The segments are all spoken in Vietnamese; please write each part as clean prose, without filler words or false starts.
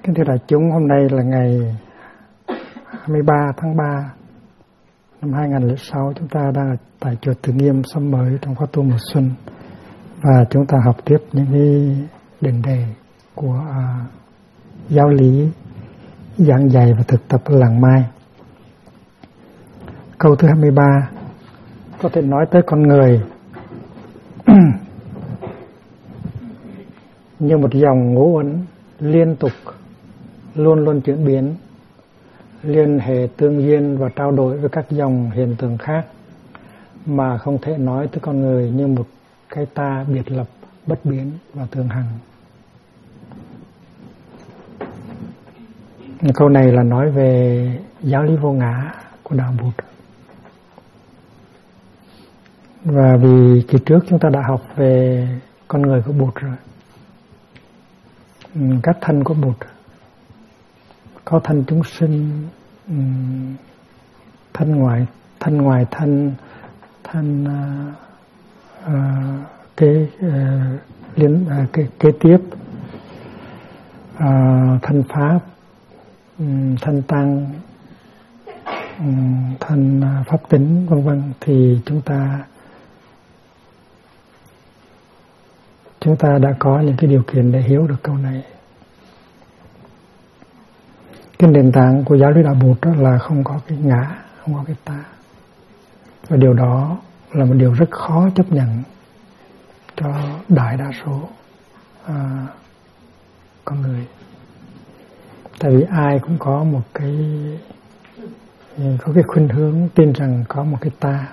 Kính thưa đại chúng, hôm nay là ngày 23 tháng 3 năm 2006. Chúng ta đang tại chùa Từ Nghiêm Xóm Mới trong khóa tu mùa xuân, và chúng ta học tiếp những cái định đề của giáo lý giảng dạy và thực tập làng Mai. Câu thứ 23 có thể nói tới con người như một dòng ngũ uẩn liên tục, luôn luôn chuyển biến, liên hệ tương duyên và trao đổi với các dòng hiện tượng khác, mà không thể nói tới con người như một cái ta biệt lập, bất biến và thường hằng. Câu này là nói về giáo lý vô ngã của đạo Bụt. Và vì kỳ trước chúng ta đã học về con người của Bụt rồi, các thân của Bụt, có thân chúng sinh, thân ngoài thân, kế tiếp, thân pháp, thân tăng, thân pháp tính, vân vân. Thì chúng ta đã có những cái điều kiện để hiểu được câu này. Cái nền tảng của giáo lý đạo Bụt đó là không có cái ngã, không có cái ta, và điều đó là một điều rất khó chấp nhận cho đại đa số con người. Tại vì ai cũng có một cái khuynh hướng tin rằng có một cái ta.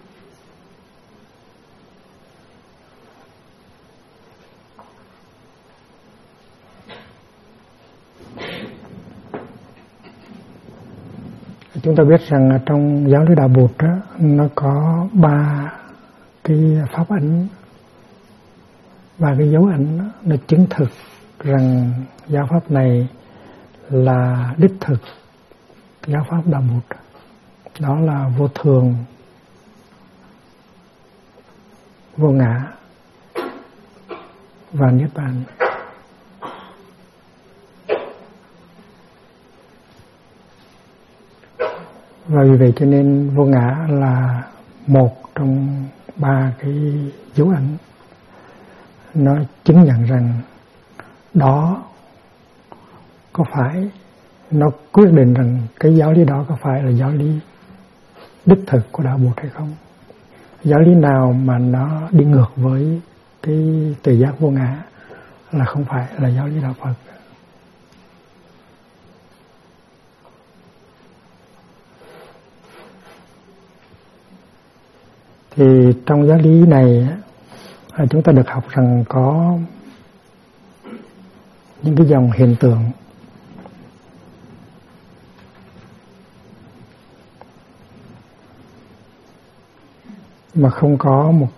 Chúng ta biết rằng trong giáo lý đạo Bụt đó, nó có 3 cái pháp ấn, 3 cái dấu ấn đó, nó chứng thực rằng giáo pháp này là đích thực giáo pháp đạo Bụt. Đó là vô thường, vô ngã và niết bàn. Và vì vậy cho nên vô ngã là một trong 3 cái dấu ấn. Nó chứng nhận rằng đó có phải, nó quyết định rằng cái giáo lý đó có phải là giáo lý đích thực của đạo Bụt hay không. Giáo lý nào mà nó đi ngược với cái tự giác vô ngã là không phải là giáo lý đạo Phật. Thì trong giáo lý này chúng ta được học rằng có những cái dòng hiện tượng mà không có một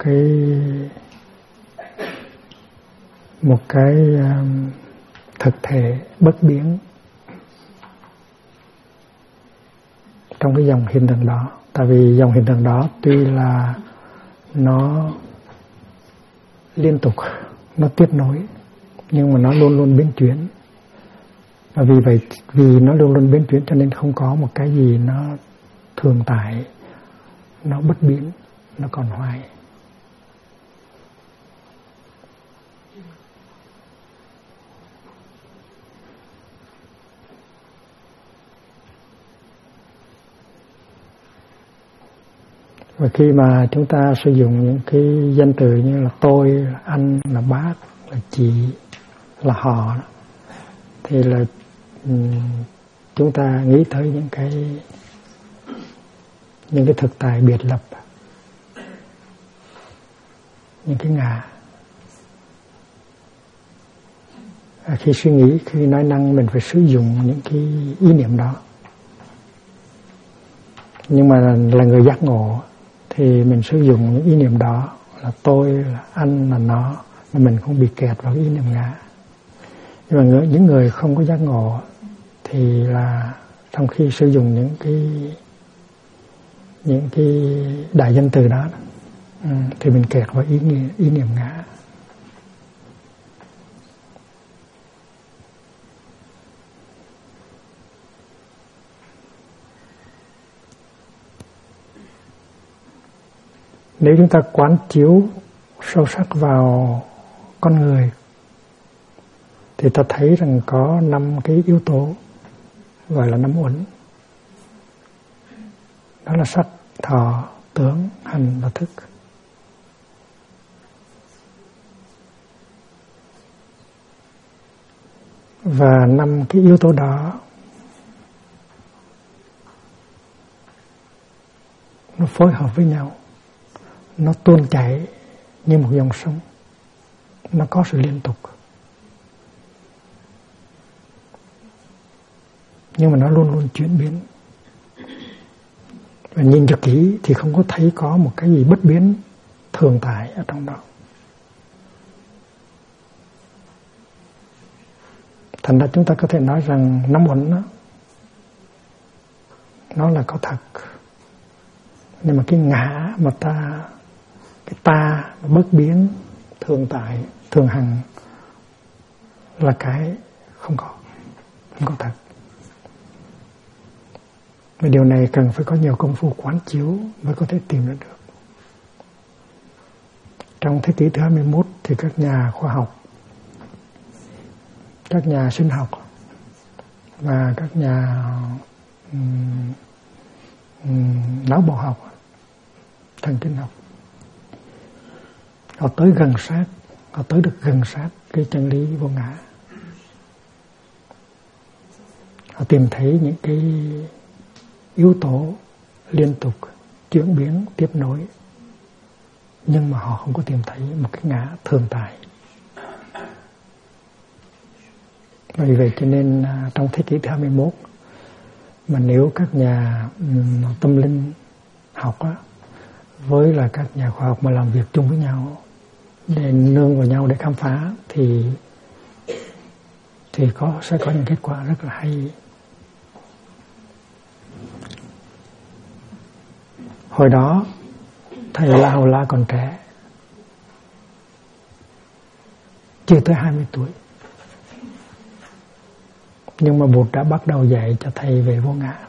cái thực thể bất biến trong cái dòng hiện tượng đó. Tại vì dòng hiện tượng đó tuy là nó liên tục, nó tiếp nối, nhưng mà nó luôn luôn biến chuyển. Và vì vậy, vì nó luôn luôn biến chuyển cho nên không có một cái gì nó thường tại, nó bất biến, nó còn hoài. Và khi mà chúng ta sử dụng những cái danh từ như là tôi, là anh, là bác, là chị, là họ, thì là chúng ta nghĩ tới những cái thực tại biệt lập, những cái ngã. Khi suy nghĩ, khi nói năng, mình phải sử dụng những cái ý niệm đó. Nhưng mà là người giác ngộ thì mình sử dụng những ý niệm đó là tôi, là anh, là nó, mà mình không bị kẹt vào ý niệm ngã. Nhưng mà những người không có giác ngộ thì là trong khi sử dụng những cái đại danh từ đó thì mình kẹt vào ý niệm ngã. Nếu chúng ta quán chiếu sâu sắc vào con người thì ta thấy rằng có 5 cái yếu tố gọi là 5 uẩn. Đó là sắc, thọ, tưởng, hành và thức. Và 5 cái yếu tố đó nó phối hợp với nhau, nó tuôn chảy như một dòng sông, nó có sự liên tục, nhưng mà nó luôn luôn chuyển biến. Và nhìn cho kỹ thì không có thấy có một cái gì bất biến thường tại ở trong đó. Thành ra chúng ta có thể nói rằng 5 uẩn đó, nó là có thật. Nhưng mà cái ngã mà cái ta bất biến, thường tại, thường hằng là cái không có thật. Và điều này cần phải có nhiều công phu quán chiếu mới có thể tìm ra được. Trong thế kỷ thứ 21 thì các nhà khoa học, các nhà sinh học và các nhà não bộ học, thần kinh học, họ tới gần sát, họ tới được gần sát cái chân lý vô ngã. Họ tìm thấy những cái yếu tố liên tục chuyển biến tiếp nối, nhưng mà họ không có tìm thấy một cái ngã thường tại. Vì vậy cho nên trong thế kỷ thứ 21 mà nếu các nhà tâm linh học á, với là các nhà khoa học mà làm việc chung với nhau để nương vào nhau để khám phá thì sẽ có những kết quả rất là hay. Hồi đó thầy La Hầu La còn trẻ, chưa tới 20 tuổi, nhưng mà Bụt đã bắt đầu dạy cho thầy về vô ngã.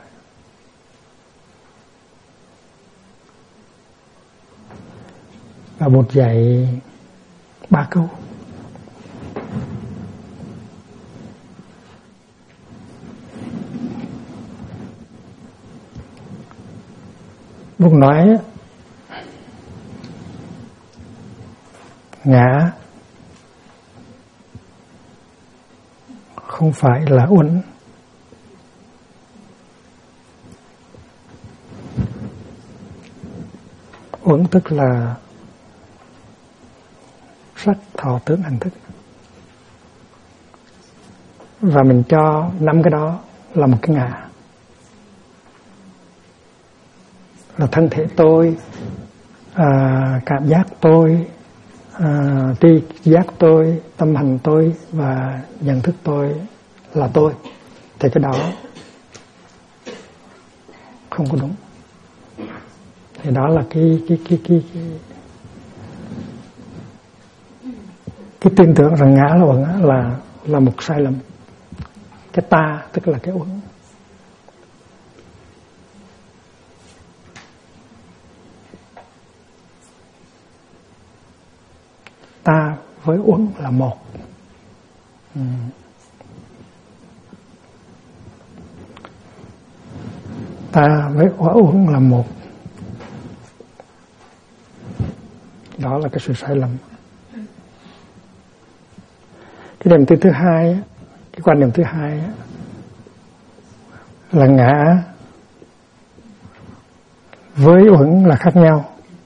Và Bụt dạy 3 câu. Bụt nói ngã không phải là uẩn. Uẩn tức là sắc, thọ, tưởng, hành, thức. Và mình cho 5 cái đó là một cái ngã. Là thân thể tôi, cảm giác tôi, tri giác tôi, tâm hành tôi và nhận thức tôi là tôi. Thì cái đó không có đúng. Thì đó là cái tin tưởng rằng ngã là uẩn là một sai lầm. Cái ta tức là cái uẩn. Ta với uẩn là một. Ta với uẩn là một. Đó là cái sự sai lầm. Cái niềm tin thứ hai, cái quan niệm thứ hai là ngã với uẩn là khác nhau.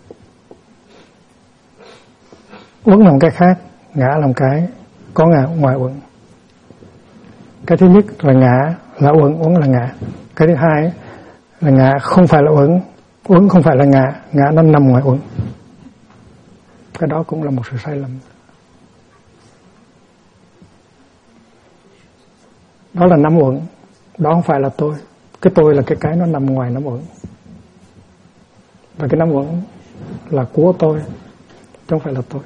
Uẩn là một cái khác, ngã là một cái có ngã ngoài uẩn. Cái thứ nhất là ngã là uẩn, uẩn là ngã. Cái thứ hai là ngã không phải là uẩn, uẩn không phải là ngã, ngã nó nằm ngoài uẩn. Cái đó cũng là một sự sai lầm. Đó là 5 uẩn, đó không phải là tôi. Cái tôi là cái nó nằm ngoài 5 uẩn. Và cái 5 uẩn là của tôi, chứ không phải là tôi.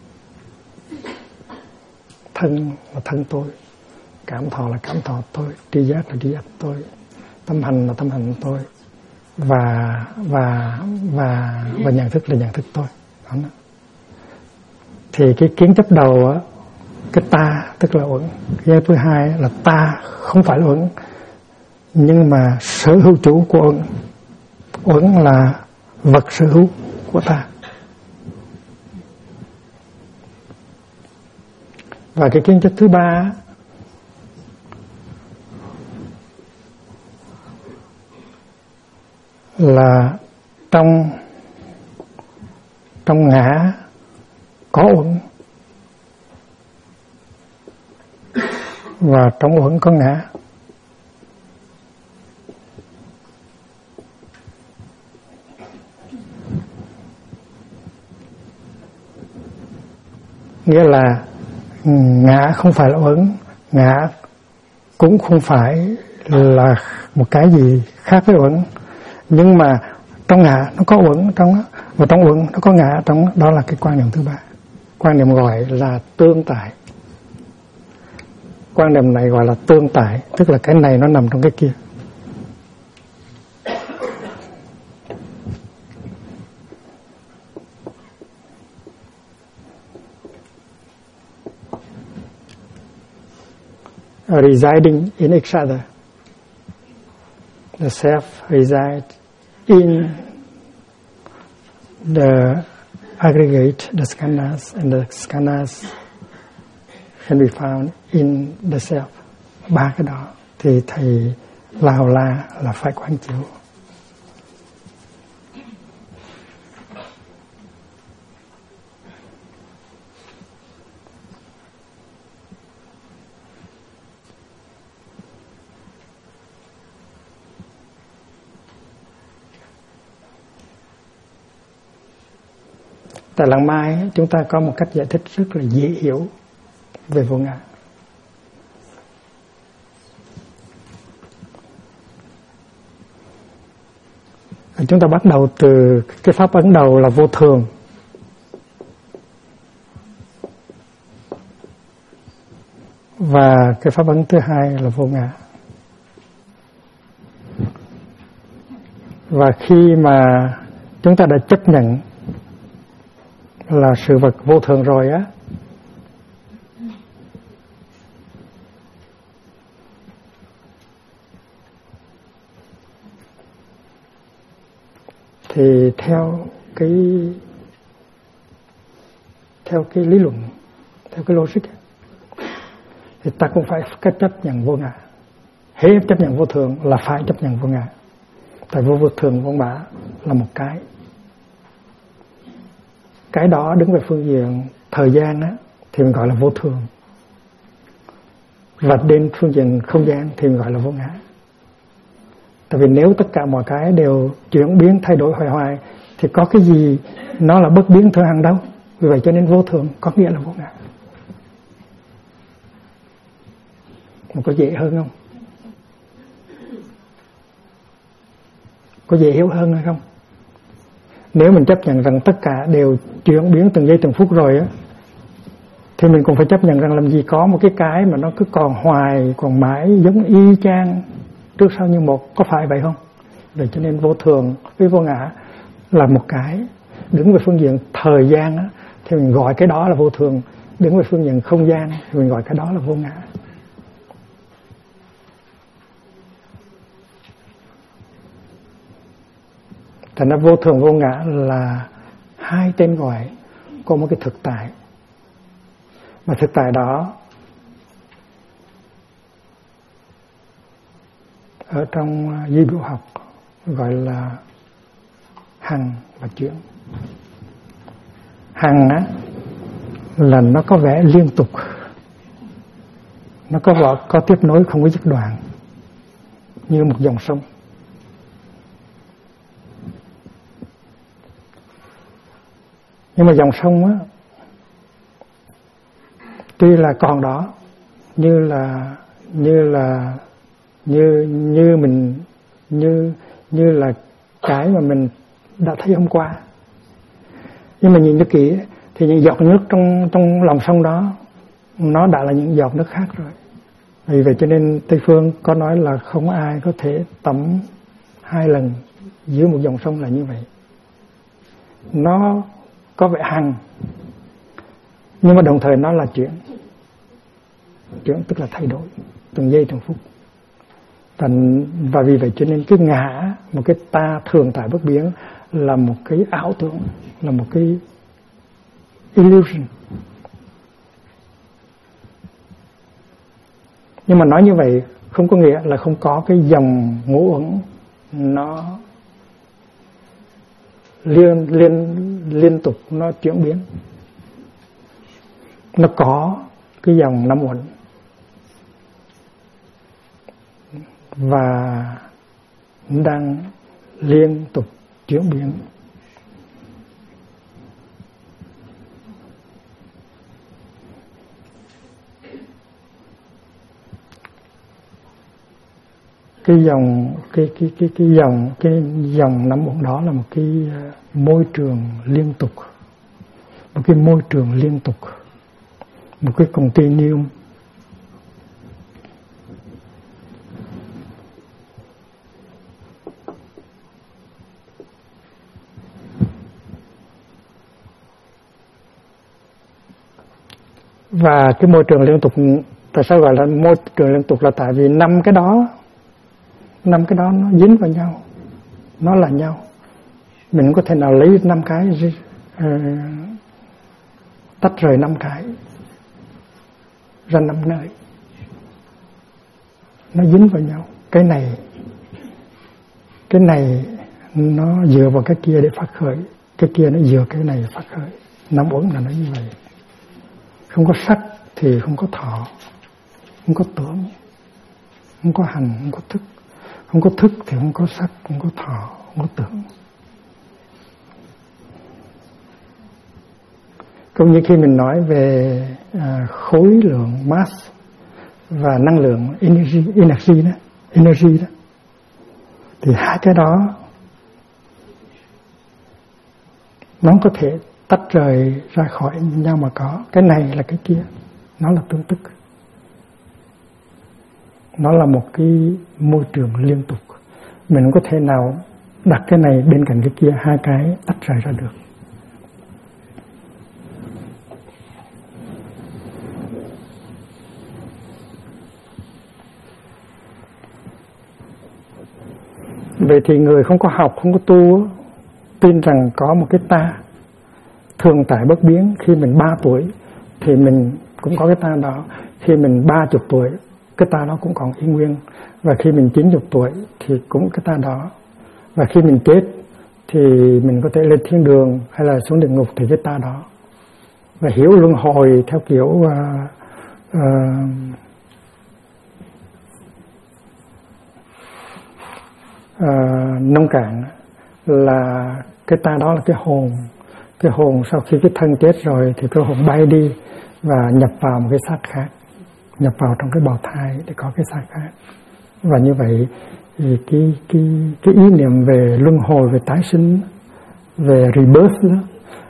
Thân là thân tôi, cảm thọ là cảm thọ tôi, tri giác là tri giác tôi, tâm hành là tâm hành tôi, và nhận thức là nhận thức tôi. Đó. Thì cái kiến chấp đầu á, cái ta tức là uẩn. Cái thứ hai là ta không phải là uẩn, nhưng mà sở hữu chủ của uẩn. Uẩn là vật sở hữu của ta. Và cái kiến chấp thứ ba là trong ngã có uẩn, và trong uẩn có ngã. Nghĩa là ngã không phải là uẩn, ngã cũng không phải là một cái gì khác với uẩn, nhưng mà trong ngã nó có uẩn trong đó, và trong uẩn nó có ngã trong đó. Đó là cái quan niệm thứ ba. Quan niệm gọi là tương tại. Quan niệm này gọi là tương tại, tức là cái này nó nằm trong cái kia. Residing in each other. The self resides in the aggregate, the skandhas, and the skandhas can be found in the self. Ba cái đó thì thầy Lào La là phải quán chiếu. Tại Làng Mai chúng ta có một cách giải thích rất là dễ hiểu về vô ngã. Chúng ta bắt đầu từ cái pháp ấn đầu là vô thường. Và cái pháp ấn thứ hai là vô ngã. Và khi mà chúng ta đã chấp nhận là sự vật vô thường rồi á, thì theo cái lý luận, theo cái logic thì ta cũng phải chấp nhận vô ngã. Hễ chấp nhận vô thường là phải chấp nhận vô ngã. Tại vô thường vô ngã là một cái đó đứng về phương diện thời gian á, thì mình gọi là vô thường, và đến phương diện không gian thì mình gọi là vô ngã. Tại vì nếu tất cả mọi cái đều chuyển biến thay đổi hoài thì có cái gì nó là bất biến thường hằng đâu. Vì vậy cho nên vô thường có nghĩa là vô ngã. Có dễ hơn không? Có dễ hiểu hơn hay không? Nếu mình chấp nhận rằng tất cả đều chuyển biến từng giây từng phút rồi á, thì mình cũng phải chấp nhận rằng làm gì có một cái mà nó cứ còn hoài, còn mãi giống y chang trước sau như một. Có phải vậy không? Vậy cho nên vô thường với vô ngã là một cái. Đứng về phương diện thời gian á, thì mình gọi cái đó là vô thường. Đứng về phương diện không gian thì mình gọi cái đó là vô ngã. Thành ra vô thường vô ngã là hai tên gọi của một cái thực tại. Mà thực tại đó ở trong duy biểu học gọi là hằng và chuyển. Hằng á là nó có vẻ liên tục, nó có tiếp nối không có dứt đoạn, như một dòng sông. Nhưng mà dòng sông á, tuy là còn đó, như là cái mà mình đã thấy hôm qua, nhưng mà nhìn cho kỹ thì những giọt nước trong lòng sông đó nó đã là những giọt nước khác rồi. Vì vậy cho nên Tây Phương có nói là không ai có thể tắm 2 lần giữa một dòng sông là như vậy. Nó có vẻ hằng, nhưng mà đồng thời nó là chuyển tức là thay đổi từng giây từng phút. Và vì vậy cho nên cái ngã, một cái ta thường tại bất biến là một cái ảo tưởng, là một cái illusion. Nhưng mà nói như vậy không có nghĩa là không có cái dòng ngũ uẩn nó liên tục nó chuyển biến. Nó có cái dòng năm uẩn và đang liên tục chuyển biến. Cái dòng năm uẩn đó là một cái môi trường liên tục, một cái môi trường liên tục, một cái continuum. Và cái môi trường liên tục, tại sao gọi là môi trường liên tục, là tại vì năm cái đó nó dính vào nhau, nó là nhau. Mình không có thể nào lấy 5 cái tách rời 5 cái ra 5 nơi, nó dính vào nhau. Cái này nó dựa vào cái kia để phát khởi, cái kia nó dựa cái này phát khởi. Năm uẩn là nó như vậy. Không có sắc thì không có thọ, không có tưởng, không có hành, không có thức. Không có thức thì không có sắc, không có thọ, không có tưởng. Cũng như khi mình nói về khối lượng mass và năng lượng energy đó, thì hai cái đó nó có thể tách rời ra khỏi nhau mà có. Cái này là cái kia, nó là tương tức. Nó là một cái môi trường liên tục. Mình không có thể nào đặt cái này bên cạnh cái kia, hai cái tách rời ra được. Vậy thì người không có học, không có tu, tin rằng có một cái ta thường tại bất biến. Khi mình 3 tuổi thì mình cũng có cái ta đó. Khi mình 30 tuổi, cái ta đó cũng còn y nguyên. Và khi mình 90 tuổi thì cũng cái ta đó. Và khi mình chết thì mình có thể lên thiên đường hay là xuống địa ngục thì cái ta đó. Và hiểu luân hồi theo kiểu nông cạn là cái ta đó là cái hồn. Cái hồn sau khi cái thân chết rồi thì cái hồn bay đi và nhập vào một cái xác khác, nhập vào trong cái bào thai để có cái xác khác. Và như vậy thì cái ý niệm về luân hồi, về tái sinh, về rebirth đó,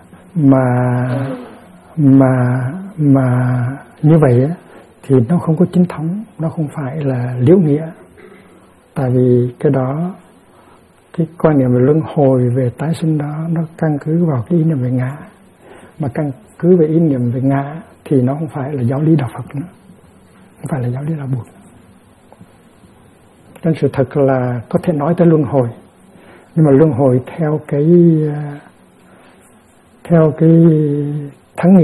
mà như vậy thì nó không có chính thống, nó không phải là liễu nghĩa. Tại vì cái đó, cái quan niệm về luân hồi, về tái sinh đó, nó căn cứ vào cái ý niệm về ngã. Mà căn cứ về ý niệm về ngã thì nó không phải là giáo lý đạo Phật nữa, không phải là giáo lý đạo Bụt. Nên sự thật là có thể nói tới luân hồi, nhưng mà luân hồi theo cái thắng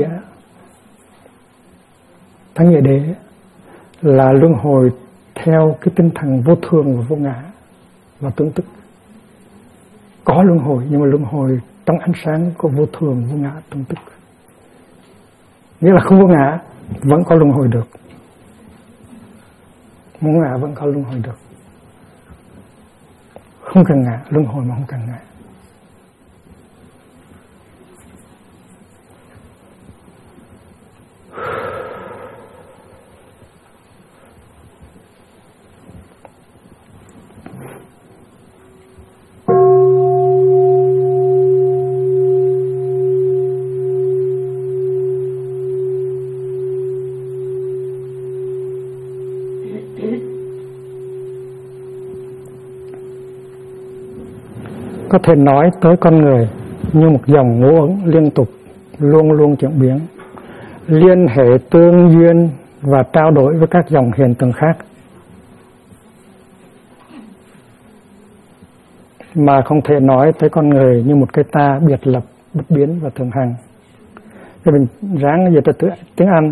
nghĩa đế là luân hồi theo cái tinh thần vô thường và vô ngã và tương tức. Có luân hồi, nhưng mà luân hồi trong ánh sáng của vô thường, vô ngã, tương tức. Nghĩa là không có ngã vẫn có luân hồi được, không ngã vẫn có luân hồi được. Không cần ngã, luân hồi mà không cần ngã. có thể nói tới con người như một dòng ngũ ẩn liên tục, luôn luôn chuyển biến, liên hệ tương duyên và trao đổi với các dòng hiện tượng khác, mà không thể nói tới con người như một cái ta biệt lập, bất biến và thường hằng. Thì mình ráng dịch từ tiếng Anh.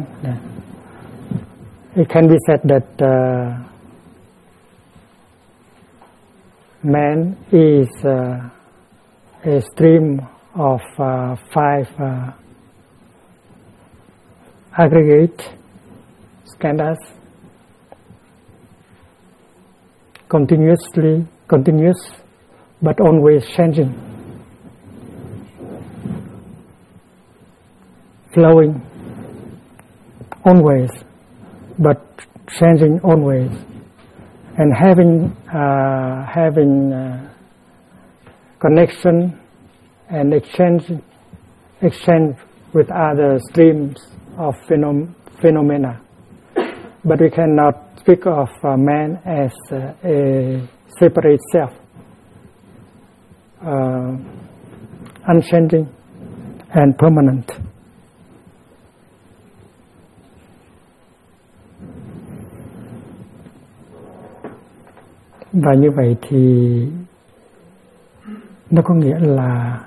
It can be said that man is a stream of five aggregate skandhas, continuous but always changing, flowing always but changing always, and having connection and exchange with other streams of phenomena. But we cannot speak of man as a separate self, unchanging and permanent. Và như vậy thì nó có nghĩa là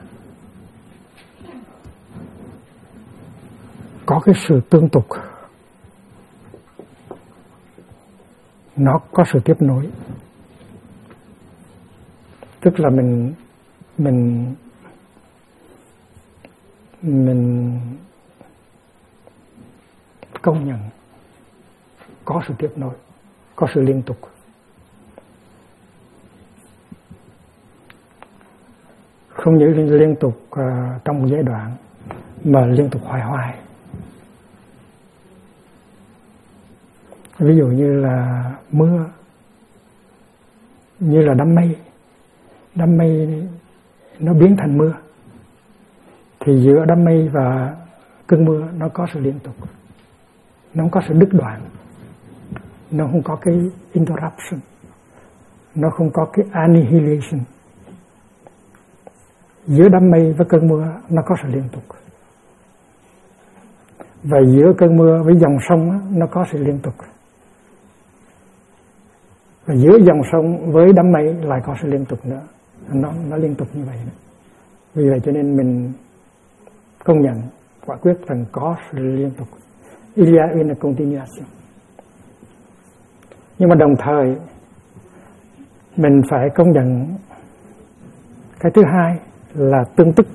có cái sự tương tục, nó có sự tiếp nối. Tức là mình công nhận có sự tiếp nối, có sự liên tục. Không những liên tục trong một giai đoạn mà liên tục hoài hoài. Ví dụ như là mưa, như là đám mây nó biến thành mưa, thì giữa đám mây và cơn mưa nó có sự liên tục, nó không có sự đứt đoạn, nó không có cái interruption, nó không có cái annihilation. Giữa đám mây với cơn mưa nó có sự liên tục, và giữa cơn mưa với dòng sông nó có sự liên tục, và giữa dòng sông với đám mây lại có sự liên tục nữa. Nó liên tục như vậy nữa. Vì vậy cho nên mình công nhận quả quyết rằng có sự liên tục. Il y a une continuation. Nhưng mà đồng thời mình phải công nhận cái thứ hai là tương tức.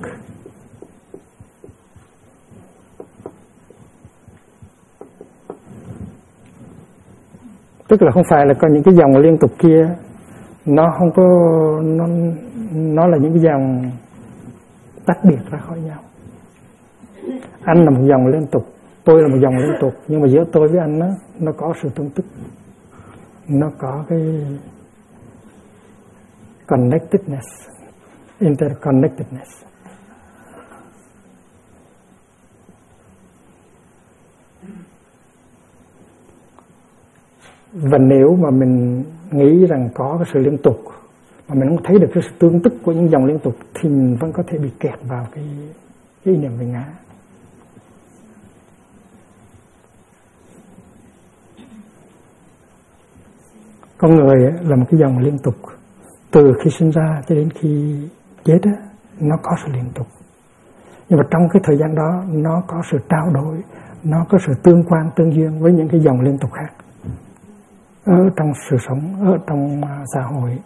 Tức là không phải là có những cái dòng liên tục kia nó không có, nó là những cái dòng tách biệt ra khỏi nhau. Anh là một dòng liên tục, tôi là một dòng liên tục, nhưng mà giữa tôi với anh nó có sự tương tức, nó có cái connectedness, interconnectedness. Và nếu mà mình nghĩ rằng có cái sự liên tục mà mình không thấy được cái sự tương tức của những dòng liên tục thì mình vẫn có thể bị kẹt vào cái ý niệm về ngã. Con người là một cái dòng liên tục, từ khi sinh ra cho đến khi chết nó có sự liên tục. Nhưng mà trong cái thời gian đó nó có sự trao đổi, nó có sự tương quan tương duyên với những cái dòng liên tục khác ở trong sự sống, ở trong xã hội.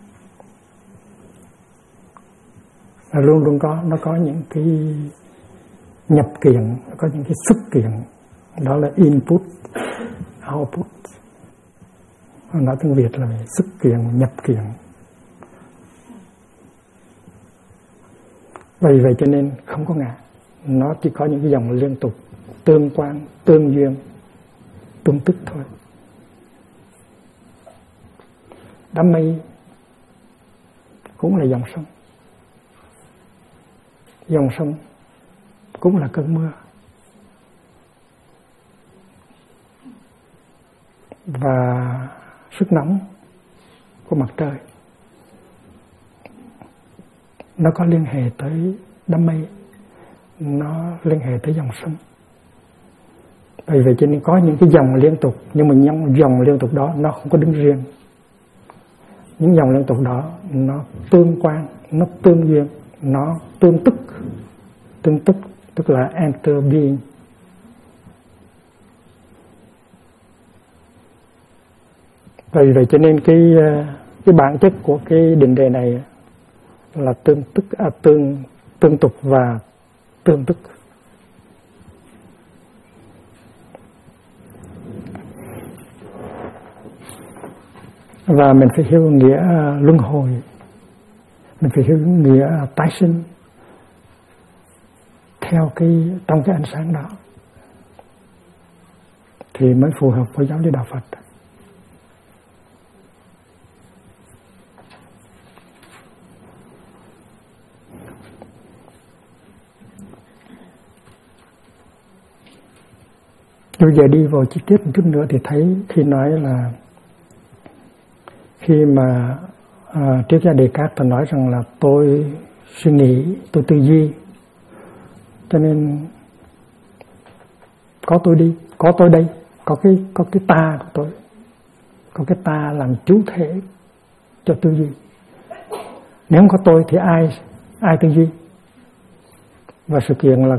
Là luôn luôn nó có những cái nhập kiện, có những cái xuất kiện, đó là input, output. Nói tiếng Việt là xuất kiện, nhập kiện. Vì vậy cho nên không có ngã, nó chỉ có những cái dòng liên tục, tương quan, tương duyên, tương tức thôi. Đám mây cũng là dòng sông, dòng sông cũng là cơn mưa, và sức nóng của mặt trời nó có liên hệ tới đám mây, nó liên hệ tới dòng sông. Bởi vậy cho nên có những cái dòng liên tục, nhưng mà những dòng liên tục đó nó không có đứng riêng. Những dòng liên tục đó nó tương quan, nó tương duyên, nó tương tức. Tương tức tức là enter being. Bởi vậy cho nên cái bản chất của cái định đề này là tương tục và tương tức. Và mình phải hiểu nghĩa luân hồi, mình phải hiểu nghĩa tái sinh theo trong cái ánh sáng đó thì mới phù hợp với giáo lý đạo Phật. Bây giờ đi vào chi tiết một chút nữa thì thấy khi nói là khi mà triết gia Descartes nói rằng là tôi suy nghĩ, tôi tư duy, cho nên có tôi đi, có tôi đây, có cái ta của tôi, có cái ta làm chủ thể cho tư duy. Nếu không có tôi thì ai tư duy? Và sự kiện là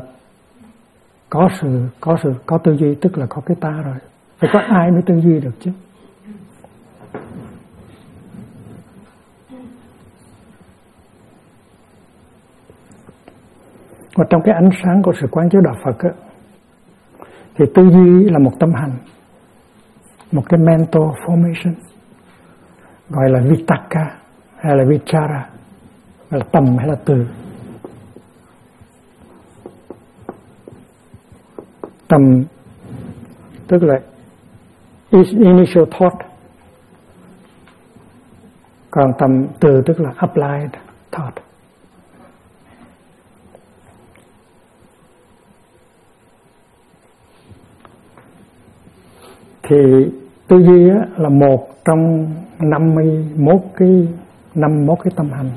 có tư duy tức là có cái ta rồi, phải có ai mới tư duy được chứ. Và trong cái ánh sáng của sự quán chiếu đạo Phật á, thì tư duy là một tâm hành, một cái mental formation, gọi là vitaka hay là vichara, gọi là tầm hay là từ. Tầm tức là initial thought, còn tầm từ tức là applied thought. Thì tư duy là một trong 51 cái tâm hành.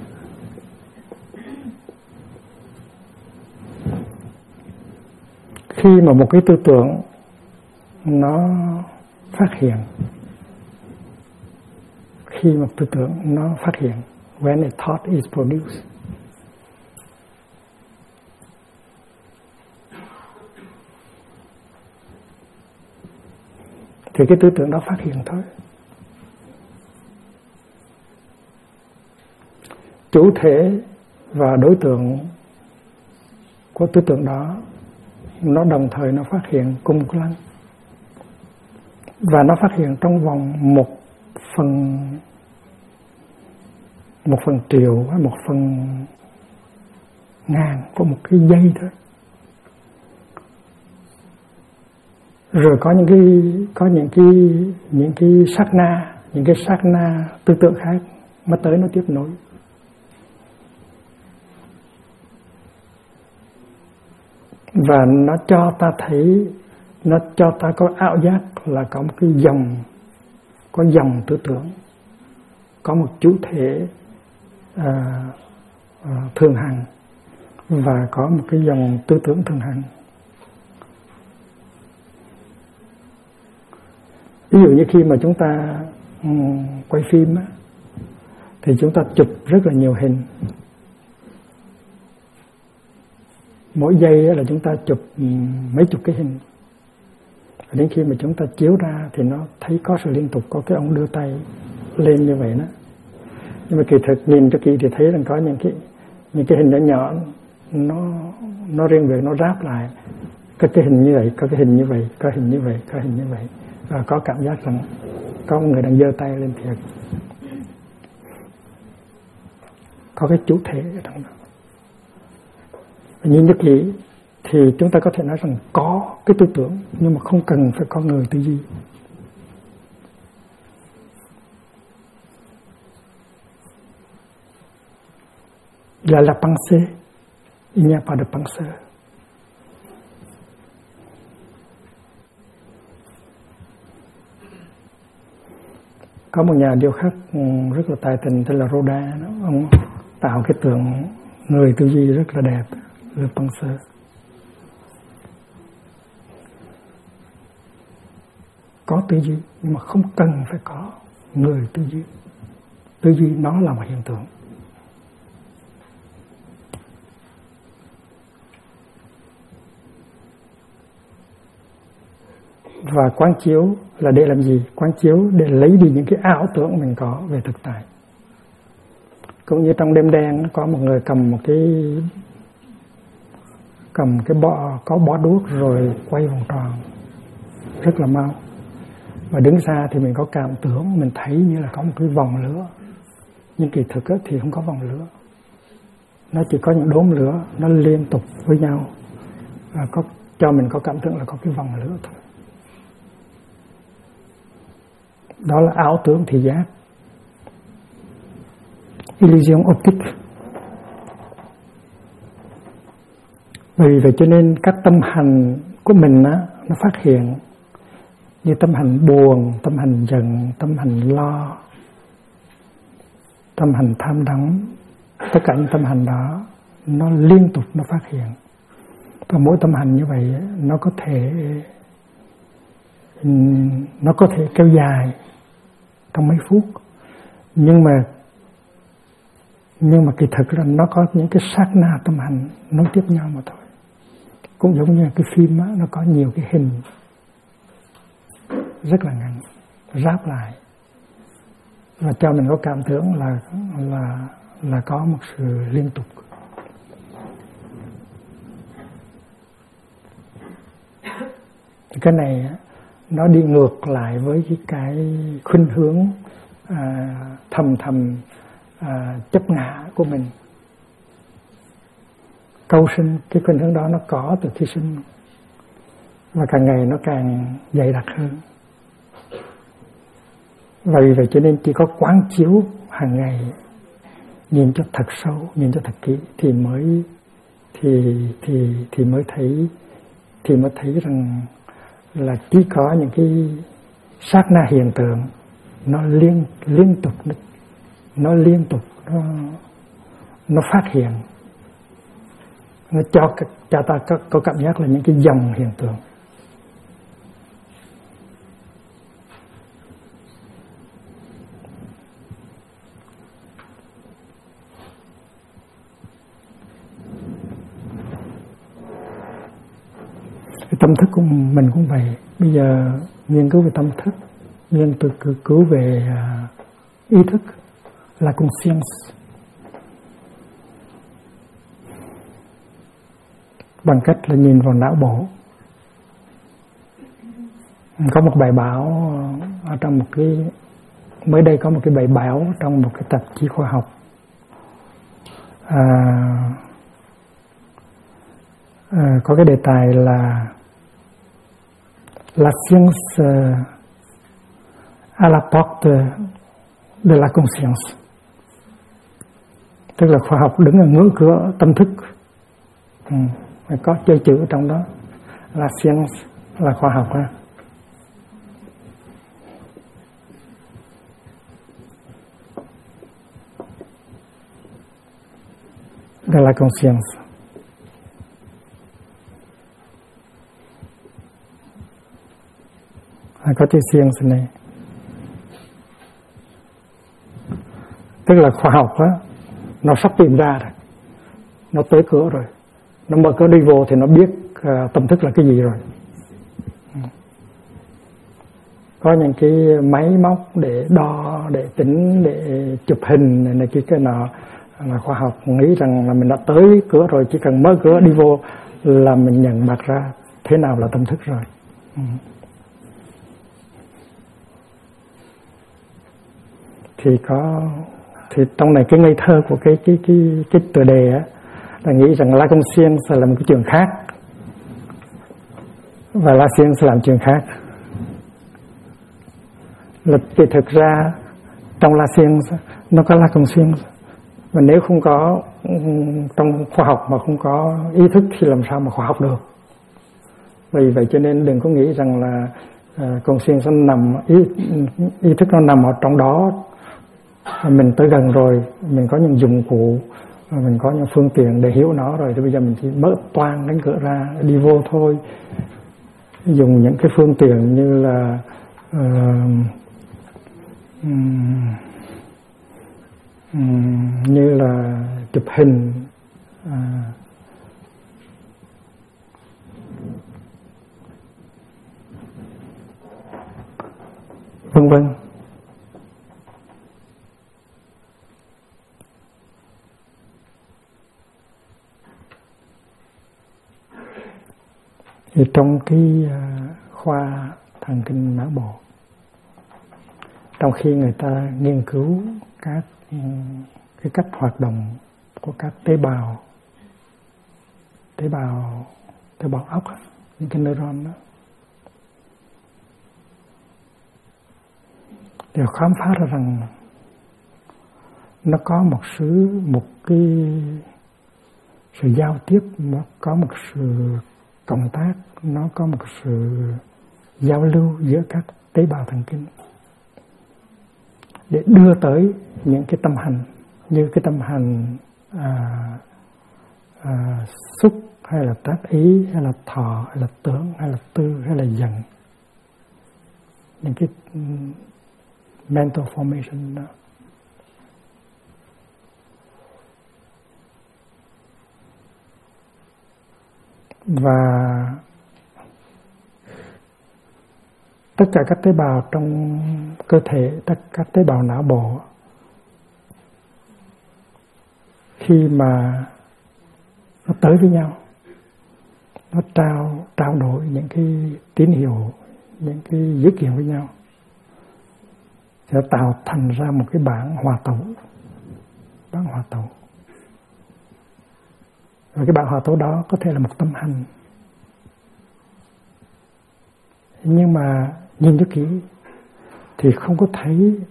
Khi mà một cái tư tưởng nó phát hiện, khi một tư tưởng nó phát hiện, when a thought is produced, thì cái tư tưởng đó phát hiện thôi. Chủ thể và đối tượng của tư tưởng đó nó đồng thời nó phát hiện cùng một lần, và nó phát hiện trong vòng một phần triệu hay một phần ngàn của một cái giây thôi. Rồi có những cái sát na tư tưởng khác mới tới nó tiếp nối. Và nó cho ta thấy, nó cho ta có ảo giác là có một cái dòng tư tưởng, có một chủ thể thường hằng và có một cái dòng tư tưởng thường hằng. Ví dụ như khi mà chúng ta quay phim á, thì chúng ta chụp rất là nhiều hình. Mỗi giây là chúng ta chụp mấy chục cái hình. Đến khi mà chúng ta chiếu ra thì nó thấy có sự liên tục, có cái ông đưa tay lên như vậy đó. Nhưng mà kỳ thực nhìn cho kỹ thì thấy rằng có những cái hình nhỏ nhỏ nó riêng biệt, nó ráp lại. Có cái hình như vậy, có cái hình như vậy, có hình như vậy, có hình như vậy. Và có cảm giác rằng có người đang giơ tay lên thiệt. Có cái chủ thể ở trong đó. Và nhìn cho kỹ thì chúng ta có thể nói rằng có cái tư tưởng, nhưng mà không cần phải có người tư duy. La pensée, il n'y a pas de penseur. Có một nhà điêu khắc rất là tài tình tên là Rodin, ông tạo cái tượng Người tư duy rất là đẹp, Le Penseur. Có tư duy nhưng mà không cần phải có người tư duy. Tư duy nó là một hiện tượng. Và quán chiếu là để làm gì? Quán chiếu để lấy đi những cái ảo tưởng mình có về thực tại. Cũng như trong đêm đen có một người cầm cái bó đuốc rồi quay vòng tròn rất là mau. Và đứng xa thì mình có cảm tưởng, mình thấy như là có một cái vòng lửa. Nhưng kỳ thực thì không có vòng lửa. Nó chỉ có những đốm lửa, nó liên tục với nhau. Và cho mình có cảm tưởng là có cái vòng lửa thôi. Đó là ảo tưởng thị giác. Illusion optique. Vì vậy cho nên các tâm hành của mình á, nó phát hiện như tâm hành buồn, tâm hành giận, tâm hành lo, tâm hành tham đắm. Tất cả những tâm hành đó nó liên tục nó phát hiện. Và mỗi tâm hành như vậy nó có thể kéo dài trong mấy phút. Nhưng mà kỳ thực là nó có những cái sát na tâm hành nối tiếp nhau mà thôi. Cũng giống như cái phim á, nó có nhiều cái hình rất là ngắn ráp lại và cho mình có cảm tưởng là có một sự liên tục. Cái này nó đi ngược lại với cái khuynh hướng thầm chấp ngã của mình. Câu sinh, cái khuynh hướng đó nó có từ khi sinh và càng ngày nó càng dày đặc hơn. Vì vậy cho nên chỉ có quán chiếu hàng ngày, nhìn cho thật sâu, nhìn cho thật kỹ thì mới thấy rằng là chỉ có những cái sát na hiện tượng nó liên tục nó phát hiện, nó cho ta có cảm giác là những cái dòng hiện tượng. Tâm thức của mình cũng vậy. Bây giờ nghiên cứu về tâm thức, nghiên cứu về ý thức là conscience, bằng cách là nhìn vào não bộ. Có một bài báo ở trong một cái, mới đây có một cái bài báo trong một cái tạp chí khoa học có cái đề tài là La science à la porte de la conscience, tức là khoa học đứng ở ngưỡng cửa tâm thức. Phải có chơi chữ ở trong đó. La science là khoa học ha. De la conscience. Có chữ science này, tức là khoa học á, nó sắp tìm ra rồi, nó tới cửa rồi, nó mở cửa đi vô thì nó biết tâm thức là cái gì rồi. Có những cái máy móc để đo, để tính, để chụp hình này kia cái nọ, là khoa học nghĩ rằng là mình đã tới cửa rồi, chỉ cần mở cửa đi vô là mình nhận mặt ra thế nào là tâm thức rồi. Thì trong này cái ngây thơ của cái tựa đề á là nghĩ rằng La Conscience là một cái chuyện khác và La Science làm chuyện khác. Là thì thực ra trong La Science nó có La Conscience, và nếu không có trong khoa học mà không có ý thức thì làm sao mà khoa học được. Vì vậy cho nên đừng có nghĩ rằng là conscience nó nằm, ý thức nó nằm ở trong đó. Mình tới gần rồi, mình có những dụng cụ mình có những phương tiện để hiểu nó rồi, thì bây giờ mình chỉ mở toang cánh cửa ra đi vô thôi. Dùng những cái phương tiện như là như là chụp hình, vân vân. Thì trong cái khoa thần kinh não bộ, trong khi người ta nghiên cứu các cái cách hoạt động của các tế bào óc, những cái neuron đó, đều khám phá ra rằng nó có một cái sự giao tiếp, nó có một sự cộng tác, nó có một sự giao lưu giữa các tế bào thần kinh để đưa tới những cái tâm hành, như cái tâm hành xúc hay là tác ý hay là thọ hay là tưởng hay là tư hay là giận, những cái mental formation đó. Và tất cả các tế bào trong cơ thể, tất cả các tế bào não bộ, khi mà nó tới với nhau, nó trao đổi những cái tín hiệu, những cái dữ kiện với nhau, sẽ tạo thành ra một cái bảng hòa tấu. Và cái bảng hòa tấu đó có thể là một tâm hành. Nhưng mà nhìn cho kỹ thì không có thấy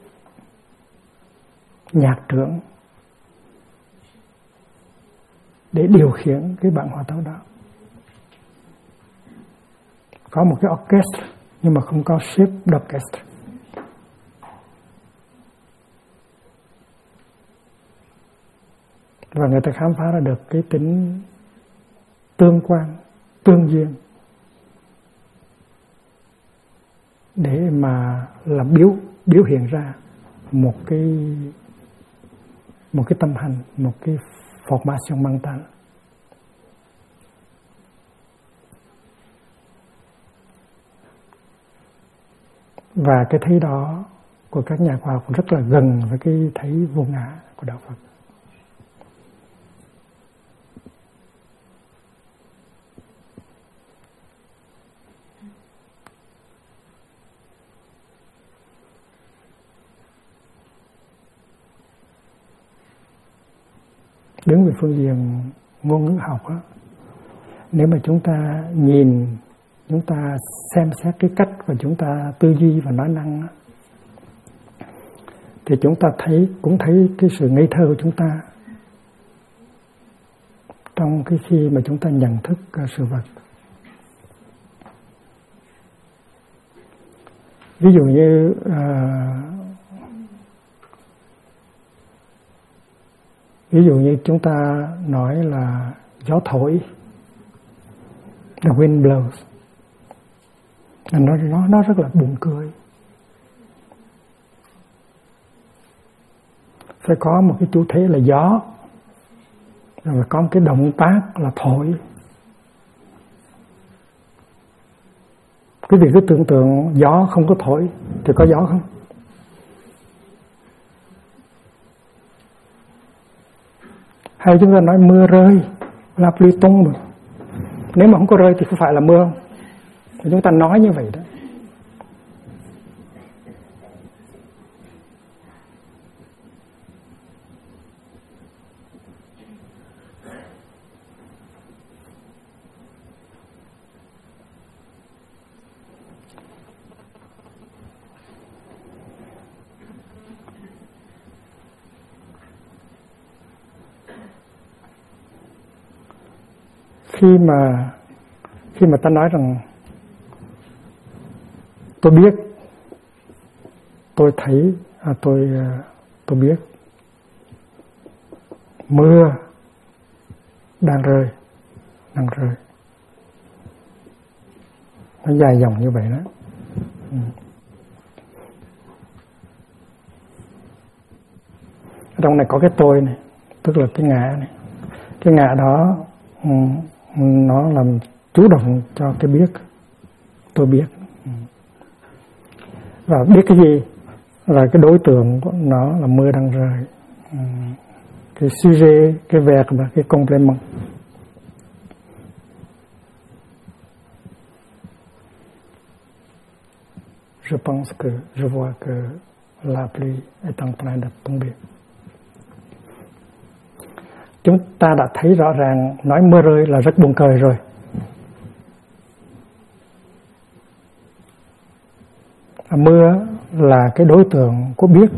nhạc trưởng để điều khiển cái bảng hòa tấu đó. Có một cái orchestra nhưng mà không có shape orchestra. Và người ta khám phá ra được cái tính tương quan, tương duyên để mà làm biểu hiện ra một cái tâm hành, một cái formation mental. Và cái thấy đó của các nhà khoa học cũng rất là gần với cái thấy vô ngã của đạo Phật. Đứng về phương diện ngôn ngữ học á, nếu mà chúng ta nhìn, chúng ta xem xét cái cách mà chúng ta tư duy và nói năng á, thì chúng ta cũng thấy cái sự ngây thơ của chúng ta trong cái khi mà chúng ta nhận thức sự vật. Ví dụ như chúng ta nói là gió thổi, the wind blows, nó rất là buồn cười. Phải có một cái chủ thể là gió, rồi có một cái động tác là thổi. Quý vị cứ tưởng tượng gió không có thổi thì có gió không? Hay chúng ta nói mưa rơi, lạp ly tung rồi. Nếu mà không có rơi thì có phải là mưa không? Thì chúng ta nói như vậy đó. Khi mà ta nói rằng tôi biết, tôi thấy, tôi biết mưa đang rơi. Nó dài dòng như vậy đó. Ở trong này có cái tôi này, tức là cái ngã này. Cái ngã đó nó làm chủ động cho cái biết, tôi biết. Và biết cái gì? Là cái đối tượng của nó là mưa đang rơi. Cái sujet, cái verbe và cái complément. Je pense que, je vois que la pluie est en train de tomber. Chúng ta đã thấy rõ ràng nói mưa rơi là rất buồn cười rồi. Mưa là cái đối tượng của biết,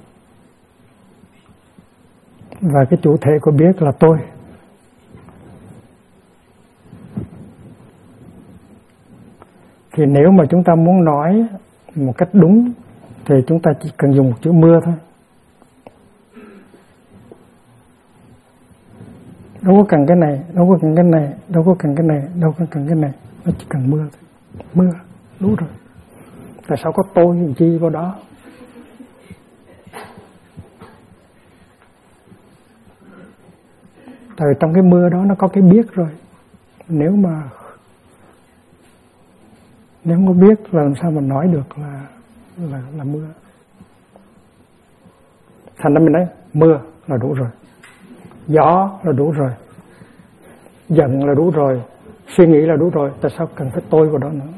và cái chủ thể của biết là tôi. Thì nếu mà chúng ta muốn nói một cách đúng thì chúng ta chỉ cần dùng một chữ mưa thôi. Đâu có cần cái này, đâu có cần cái này, đâu có cần cái này, đâu có cần cái này. Nó chỉ cần mưa thôi. Mưa, đúng rồi. Tại sao có tôi làm chi vào đó? Tại vì trong cái mưa đó nó có cái biết rồi. Nếu không có biết là làm sao mà nói được là mưa. Thành ra mình nói mưa là đủ rồi, gió là đủ rồi, giận là đủ rồi, suy nghĩ là đủ rồi. Tại sao cần phải tôi vào đó nữa?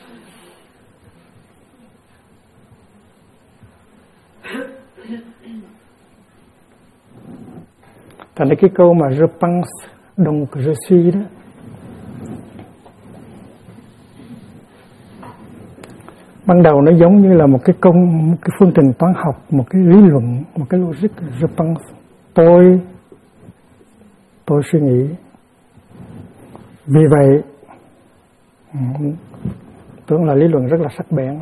Thành ra cái câu mà je pense donc je suis đó, ban đầu nó giống như là một cái phương trình toán học, một cái lý luận, một cái logic. Je pense, tôi suy nghĩ, vì vậy tưởng là lý luận rất là sắc bén.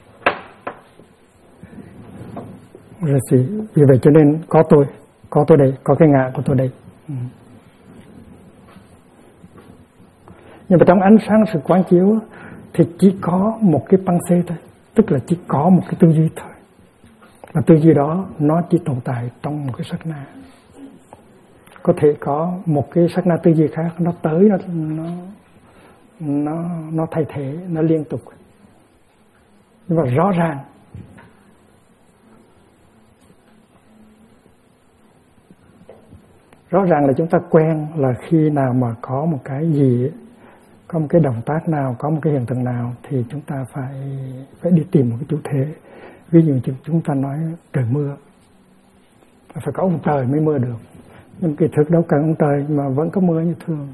Rồi vì vậy cho nên có tôi đây, có cái ngã của tôi đây. Nhưng mà trong ánh sáng sự quán chiếu thì chỉ có một cái pensée thôi, tức là chỉ có một cái tư duy thôi. Và tư duy đó nó chỉ tồn tại trong một cái sát na. Có thể có một cái sát na tư duy khác nó tới, nó thay thế, nó liên tục. Nhưng mà rõ ràng là chúng ta quen là khi nào mà có một cái gì, có một cái động tác nào, có một cái hiện tượng nào thì chúng ta phải đi tìm một cái chủ thể. Ví dụ chúng ta nói trời mưa, phải có ông trời mới mưa được. Nhưng kỳ thực đâu cần ông trời mà vẫn có mưa như thường.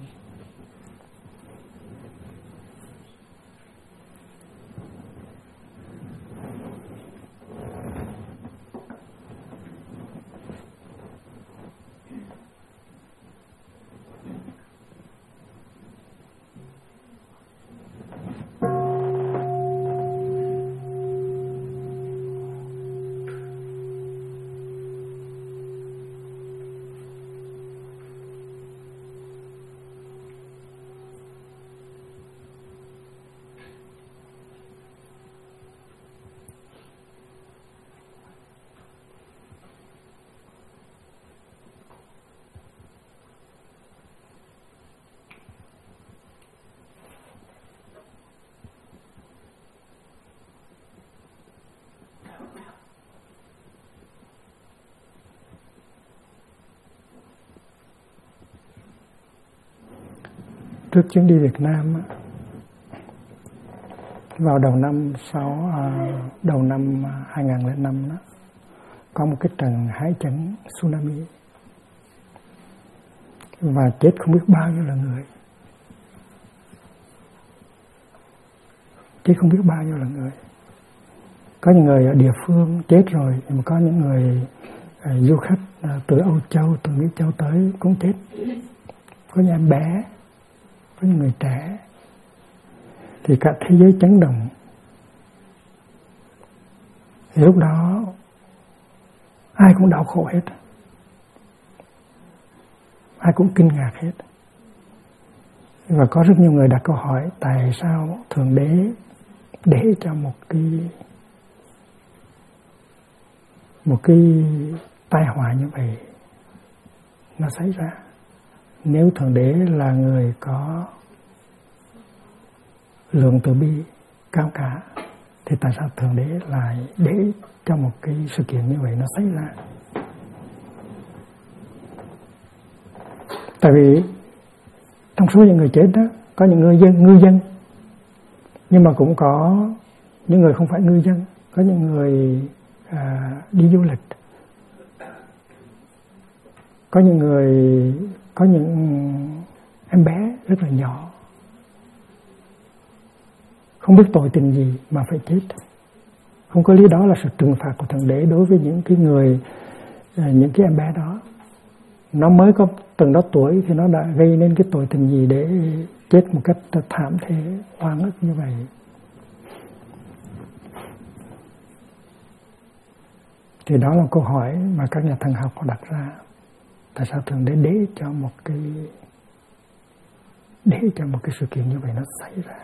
Trước chuyến đi Việt Nam vào đầu năm 2005 đó, có một cái trận hải chấn tsunami và chết không biết bao nhiêu là người. Chết không biết bao nhiêu là người. Có những người ở địa phương chết rồi, nhưng mà có những người du khách từ Âu Châu, từ Mỹ Châu tới cũng chết. Có những em bé, có những người trẻ. Thì cả thế giới chấn động. Thì lúc đó ai cũng đau khổ hết. ai cũng kinh ngạc hết. Và có rất nhiều người đặt câu hỏi tại sao Thượng Đế để cho một cái tai họa như vậy nó xảy ra. Nếu Thượng Đế là người có lượng từ bi cao cả thì tại sao Thượng Đế lại để cho một cái sự kiện như vậy nó xảy ra? Tại vì trong số những người chết đó có những ngư dân, nhưng mà cũng có những người không phải ngư dân, có những người đi du lịch, có những em bé rất là nhỏ không biết tội tình gì mà phải chết. Không có lý đó là sự trừng phạt của Thượng Đế đối với những cái em bé đó. Nó mới có từng đó tuổi thì nó đã gây nên cái tội tình gì để chết một cách thảm thế, oan ức như vậy. Thì đó là câu hỏi mà các nhà thần học họ đặt ra. Tại sao Thượng Đế để cho một cái sự kiện như vậy nó xảy ra?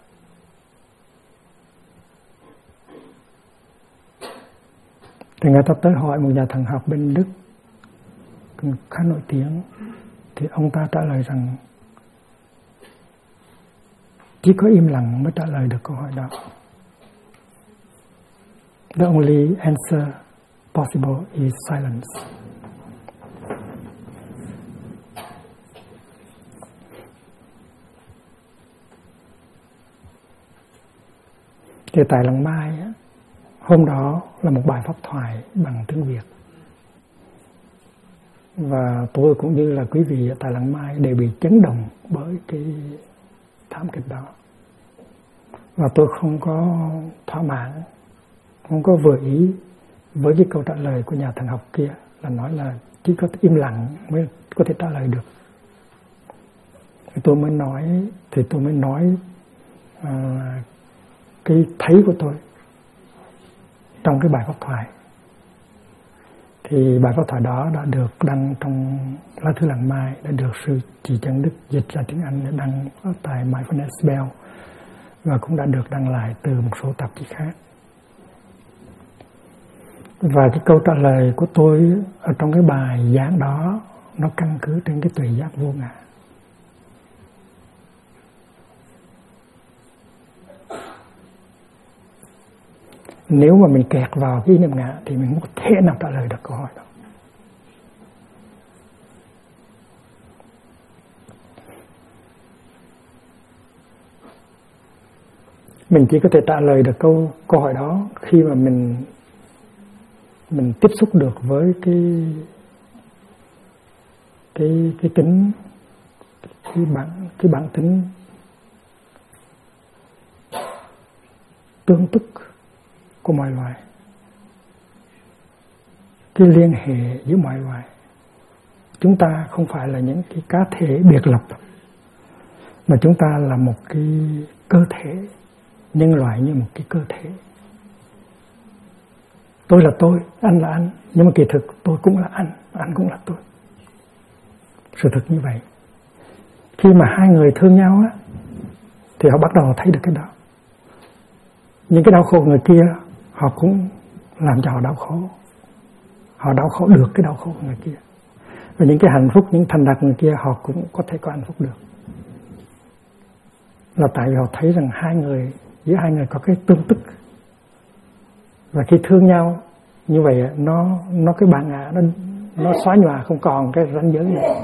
Thì người ta tới hỏi một nhà thần học bên Đức khá nổi tiếng, thì ông ta trả lời rằng chỉ có im lặng mới trả lời được câu hỏi đó. The only answer possible is silence. Thì tại Làng Mai á, hôm đó là một bài pháp thoại bằng tiếng Việt. Và tôi cũng như là quý vị ở tại Làng Mai đều bị chấn động bởi cái thảm kịch đó. Và tôi không có thỏa mãn, không có vừa ý với cái câu trả lời của nhà thần học kia là nói là chỉ có im lặng mới có thể trả lời được. Thì tôi mới nói cái thấy của tôi trong cái bài pháp thoại. Thì bài pháp thoại đó đã được đăng trong Lá Thư Làng Mai, đã được sư Trì Chân Đức dịch ra tiếng Anh, đã đăng ở tại Mindfulness Bell và cũng đã được đăng lại từ một số tạp chí khác. Và cái câu trả lời của tôi ở trong cái bài giảng đó nó căn cứ trên cái tuệ giác vô ngã. Nếu mà mình kẹt vào cái ý niệm ngã thì mình không có thể nào trả lời được câu hỏi đó. Mình chỉ có thể trả lời được câu hỏi đó khi mà mình tiếp xúc được với cái tính, cái bản tính tương tức của mọi loài, cái liên hệ giữa mọi loài. Chúng ta không phải là những cái cá thể biệt lập, mà chúng ta là một cái cơ thể, nhân loại như một cái cơ thể. Tôi là tôi, anh là anh, nhưng mà kỳ thực tôi cũng là anh cũng là tôi. Sự thật như vậy. Khi mà hai người thương nhau á, thì họ bắt đầu thấy được cái đó. Những cái đau khổ người kia, họ cũng làm cho họ đau khổ. Họ đau khổ được cái đau khổ của người kia. Và những cái hạnh phúc, những thành đạt người kia, họ cũng có thể có hạnh phúc được. Là tại vì họ thấy rằng giữa hai người có cái tương tức. Và khi thương nhau như vậy, nó cái bản ngã nó xóa nhòa, không còn cái ranh giới nữa.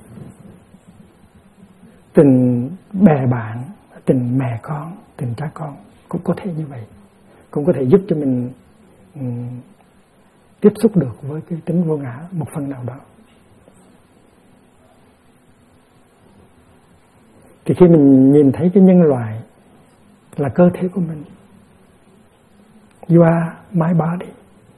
Tình bè bạn, tình mẹ con, tình cha con cũng có thể như vậy, cũng có thể giúp cho mình tiếp xúc được với cái tính vô ngã một phần nào đó. Thì khi mình nhìn thấy cái nhân loại là cơ thể của mình, you are my body,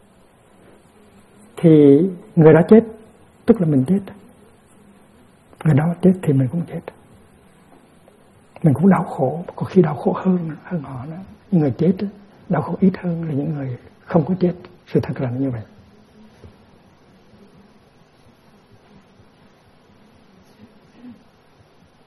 thì người đó chết tức là mình chết, người đó chết thì mình cũng chết. Mình cũng đau khổ, có khi đau khổ hơn họ nữa. Những người chết đau khổ ít hơn là những người không có chết. Sự thật là như vậy.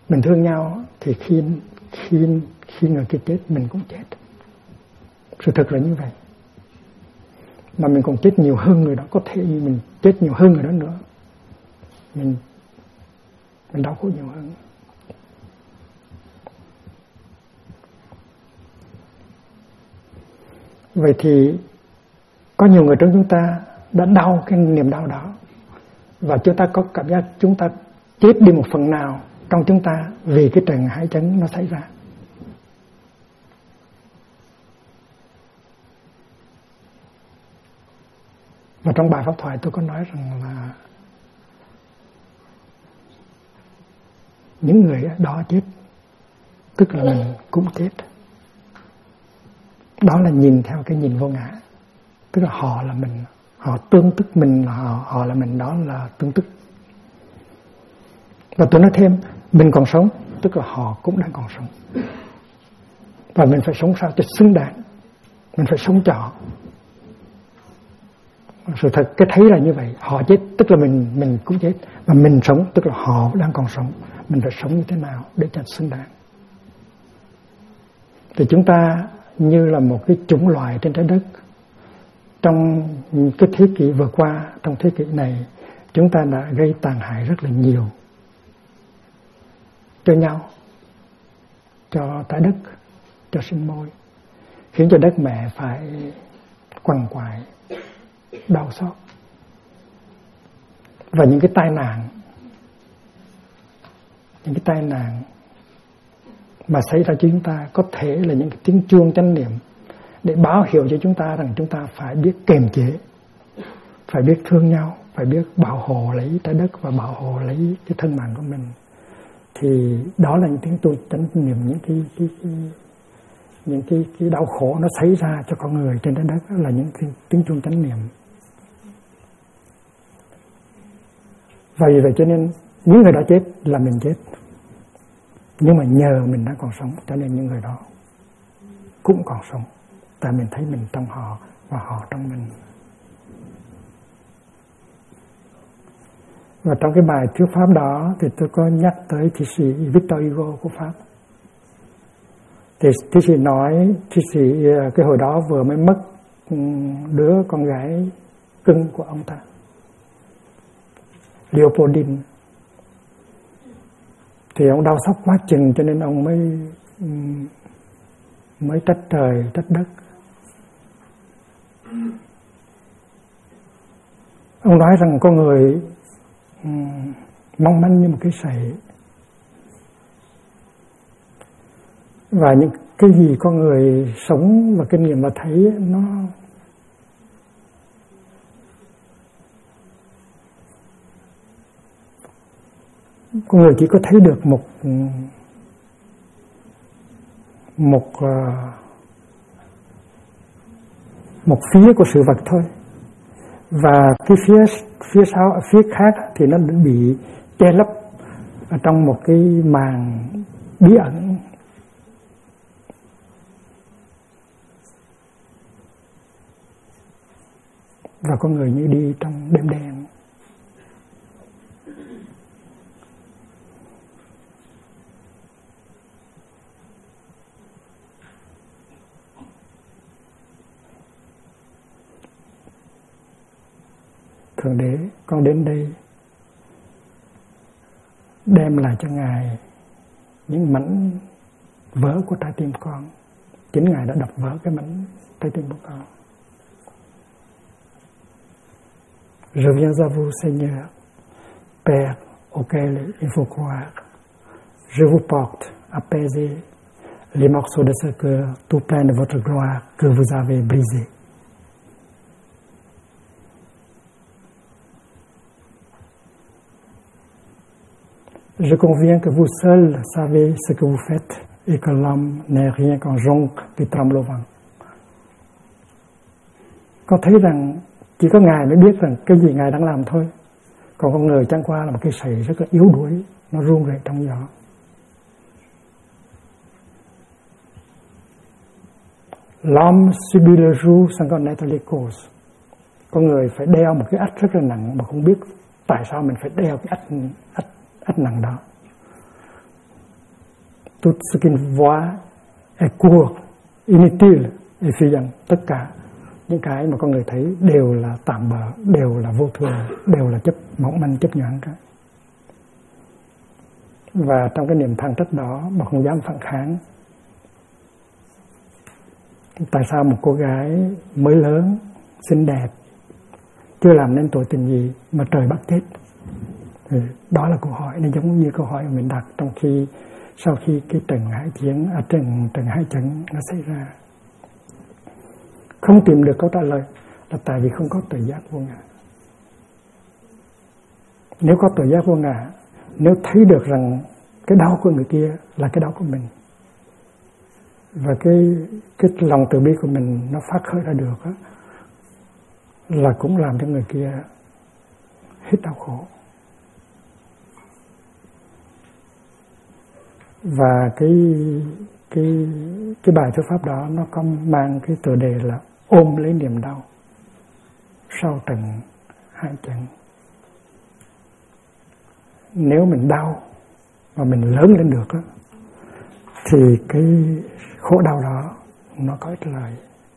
Mình thương nhau thì khi người kia chết mình cũng chết. Sự thật là như vậy. Mà mình còn chết nhiều hơn người đó, có thể mình chết nhiều hơn người đó nữa. Mình đau khổ nhiều hơn. Vậy thì có nhiều người trong chúng ta đã đau cái niềm đau đó, và chúng ta có cảm giác chúng ta chết đi một phần nào trong chúng ta vì cái trận hải chấn nó xảy ra. Và trong bài pháp thoại tôi có nói rằng là những người đó chết, tức là mình cũng chết. Đó là nhìn theo cái nhìn vô ngã. Tức là họ là mình, họ tương tức mình, họ là mình, đó là tương tức. Và tôi nói thêm, mình còn sống, tức là họ cũng đang còn sống. Và mình phải sống sao cho xứng đáng. Mình phải sống cho họ. Sự thật cái thấy là như vậy. Họ chết tức là mình cũng chết. Và mình sống tức là họ đang còn sống. Mình phải sống như thế nào để cho xứng đáng. Thì chúng ta như là một cái chủng loài trên trái đất. Trong cái thế kỷ vừa qua, trong thế kỷ này, chúng ta đã gây tàn hại rất là nhiều cho nhau, cho trái đất, cho sinh môi, khiến cho đất mẹ phải quằn quại, đau xót. Và những cái tai nạn mà xảy ra cho chúng ta có thể là những cái tiếng chuông chánh niệm để báo hiệu cho chúng ta rằng chúng ta phải biết kiềm chế, phải biết thương nhau, phải biết bảo hộ lấy trái đất và bảo hộ lấy cái thân mạng của mình. Thì đó là những tiếng chuông chánh niệm, những cái đau khổ nó xảy ra cho con người trên trái đất là những tiếng chuông chánh niệm. Và vì vậy cho nên những người đó chết là mình chết. Nhưng mà nhờ mình đã còn sống cho nên những người đó cũng còn sống. Tại mình thấy mình trong họ và họ trong mình. Và trong cái bài thuyết pháp đó thì tôi có nhắc tới thi sĩ Victor Hugo của Pháp. Thì thi sĩ nói, cái hồi đó vừa mới mất đứa con gái cưng của ông ta, Leopoldine. Thì ông đau xót quá chừng cho nên ông mới trách trời trách đất. Ông nói rằng con người mong manh như một cái sậy, và những cái gì con người sống và kinh nghiệm và thấy con người chỉ có thấy được một phía của sự vật thôi, và cái phía khác thì nó bị che lấp ở trong một cái màn bí ẩn. Và con người như đi trong đêm đen. Thượng Đế, con đến đây đem lại cho Ngài những mảnh vỡ của trái tim con. Chính Ngài đã đập vỡ cái mảnh trái tim của con. Je viens à vous, Seigneur, Père auquel il faut croire. Je vous porte, apaisez les morceaux de ce cœur tout plein de votre gloire que vous avez brisé. Je conviens que vous seul savez ce que vous faites et que l'homme n'est rien qu'un jonc qui tremble au vent. Con thấy rằng chỉ có Ngài mới biết rằng cái gì Ngài đang làm thôi. Còn con người chẳng qua là một cái sậy rất là yếu đuối, nó run rẩy trong gió. L'homme subit le joug sans connaître les causes. Con người phải đeo một cái ách rất là nặng mà không biết tại sao mình phải đeo cái ách nặng đó. tout ce qu'il voit est court, inutile, efficient. Tất cả những cái mà con người thấy đều là tạm bợ, đều là vô thường, đều là mỏng manh chấp nhoáng cả. Và trong cái niềm than trách đó mà không dám phản kháng. Tại sao một cô gái mới lớn, xinh đẹp, chưa làm nên tội tình gì mà trời bắt chết? Đó là câu hỏi, nó giống như câu hỏi mà mình đặt sau khi cái trận hải chấn nó xảy ra. Không tìm được câu trả lời là tại vì không có tuệ giác vô ngã. Nếu có tuệ giác vô ngã, nếu thấy được rằng cái đau của người kia là cái đau của mình, và cái lòng từ bi của mình nó phát khởi ra được á, là cũng làm cho người kia hết đau khổ. Và cái bài thuyết pháp đó nó có mang cái tựa đề là ôm lấy niềm đau sau trận hải chấn. Nếu mình đau mà mình lớn lên được á, thì cái khổ đau đó nó có ích lợi.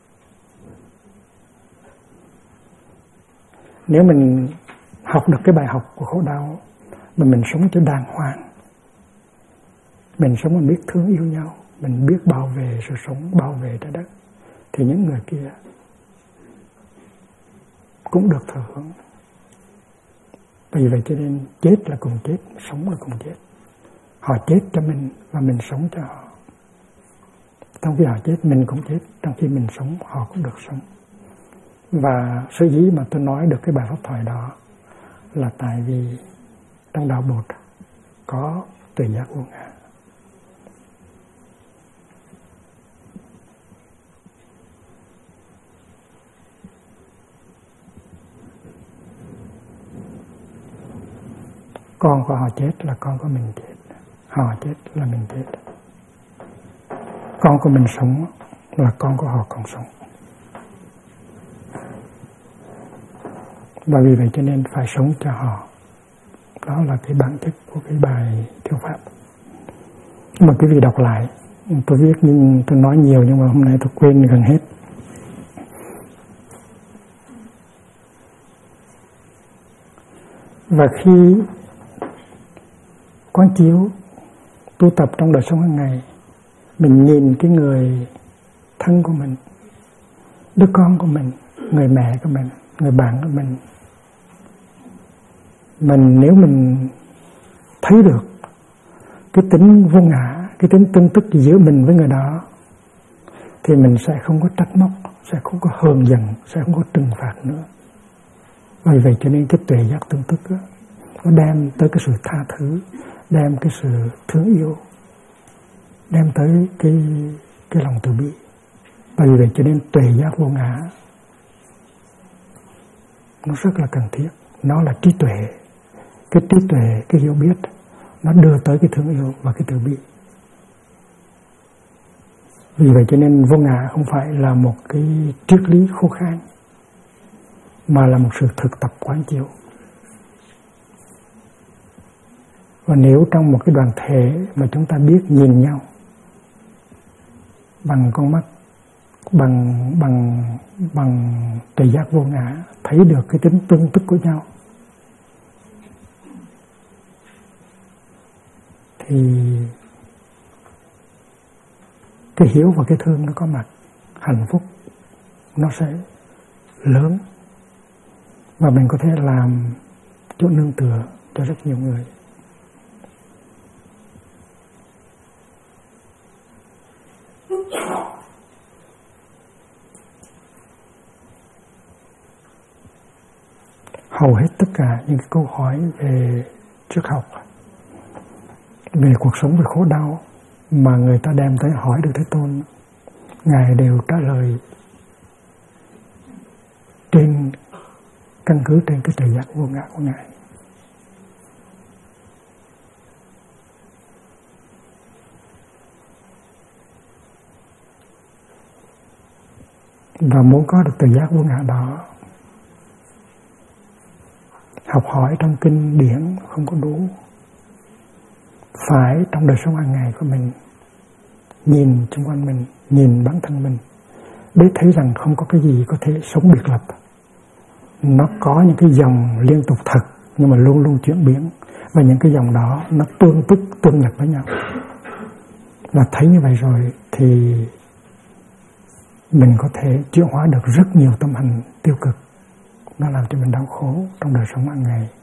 Nếu mình học được cái bài học của khổ đau mà mình sống cho đàng hoàng, mình sống mà biết thương yêu nhau, mình biết bảo vệ sự sống, bảo vệ trái đất, thì những người kia cũng được thừa hưởng. Vì vậy cho nên chết là cùng chết, sống là cùng chết. Họ chết cho mình và mình sống cho họ. Trong khi họ chết mình cũng chết, trong khi mình sống họ cũng được sống. Và sở dĩ mà tôi nói được cái bài pháp thoại đó là tại vì trong đạo Bụt có tuệ giác vô ngã. Con của họ chết là con của mình chết, họ chết là mình chết. Con của mình sống là con của họ còn sống. Và vì vậy cho nên phải sống cho họ. Đó là cái bản chất của cái bài thuyết pháp. Mà quý vị đọc lại, tôi viết nhưng tôi nói nhiều nhưng mà hôm nay tôi quên gần hết. Và khi quán chiếu tu tập trong đời sống hàng ngày, mình nhìn cái người thân của mình, đứa con của mình, người mẹ của mình, người bạn của mình, nếu mình thấy được cái tính vô ngã, cái tính tương tức giữa mình với người đó, thì mình sẽ không có trách móc, sẽ không có hờn giận, sẽ không có trừng phạt nữa. Vì vậy cho nên cái tuệ giác tương tức đó, nó đem tới cái sự tha thứ, đem cái sự thương yêu, đem tới cái lòng từ bi. Và vì vậy cho nên tuệ giác vô ngã nó rất là cần thiết. Nó là trí tuệ. Cái trí tuệ, cái hiểu biết nó đưa tới cái thương yêu và cái từ bi. Vì vậy cho nên vô ngã không phải là một cái triết lý khô khan, mà là một sự thực tập quán chiếu. Và nếu trong một cái đoàn thể mà chúng ta biết nhìn nhau bằng con mắt, bằng tuệ giác vô ngã, thấy được cái tính tương tức của nhau, thì cái hiếu và cái thương nó có mặt, hạnh phúc nó sẽ lớn, và mình có thể làm chỗ nương tựa cho rất nhiều người. Hầu hết tất cả những cái câu hỏi về triết học, về cuộc sống, về khổ đau mà người ta đem tới hỏi Đức Thế Tôn, Ngài đều trả lời trên căn cứ trên cái tuệ giác vô ngã của Ngài. Và muốn có được tuệ giác vô ngã đó, học hỏi trong kinh điển không có đủ, phải trong đời sống hàng ngày của mình nhìn xung quanh mình, nhìn bản thân mình, để thấy rằng không có cái gì có thể sống biệt lập. Nó có những cái dòng liên tục thật, nhưng mà luôn luôn chuyển biến, và những cái dòng đó nó tương tức, tương nghịch với nhau. Và thấy như vậy rồi thì mình có thể chuyển hóa được rất nhiều tâm hành tiêu cực, nó làm cho mình đau khổ trong đời sống hàng ngày.